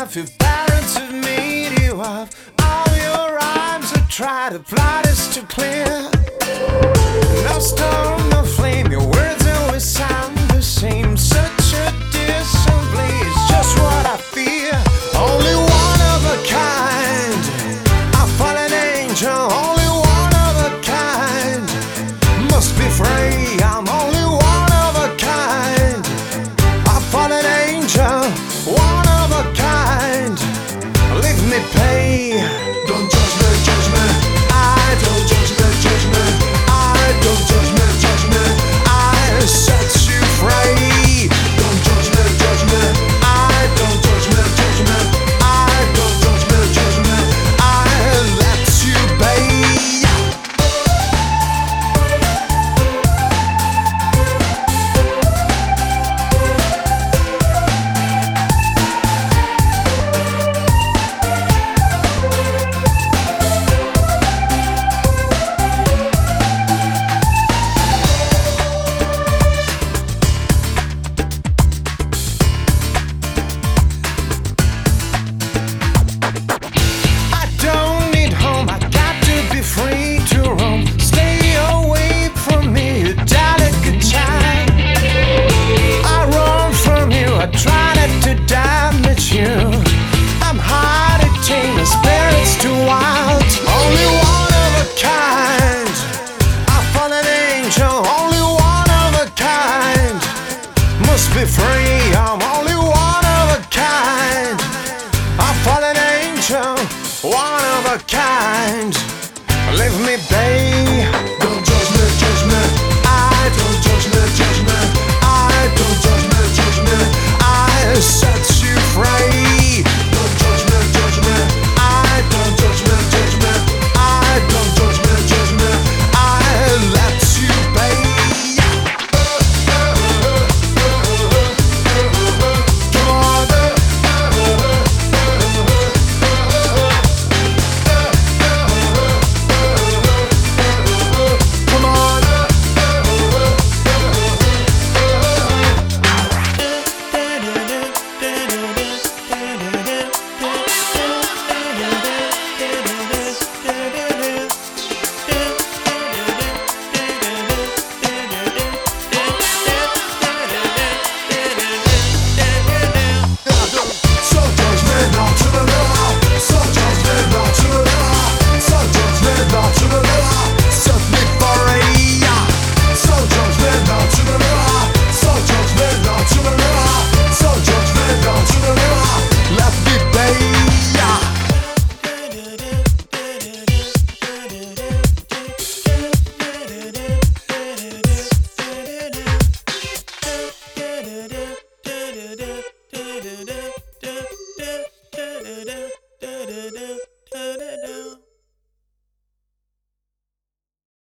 life if parents have made you up. All your rhymes are try to plot is too clear. No storm, no flame, your words always sound the same. Such a disassembly is just what I fear. Only one of a kind, a fallen angel. Only one of a kind, must be free. I'm only one of a kind, a fallen angel. One of a kind, leave me pay. Don't judge me, judge me. I Don't judge me, judge me. Don't judge me, judge me. I set you free. Don't judge me, judge me. Don't judge me, judge me. Don't judge me, judge me. I let you be. Free to roam, stay away from me, you delicate child. I run from you, I try not to damage you. I'm hard to tame, my spirit's too wild. Only one of a kind, a fallen angel. Only one of a kind, must be free. I'm only one of a kind, a fallen angel. One of a kind, leave me be. Don't judge me, judge me. Don't judge me, judge me. Don't judge me, judge me. I set you free. Don't judge me, judge me. Don't judge me, judge me. Don't judge me, judge me. I let you be. Come on. Come on. So judgmental to the middle. So judgmental to the middle. So judgmental to the middle. Set me free. So judgmental to the middle. So judgmental to the middle. So judgmental to the middle. Let me be. Da da da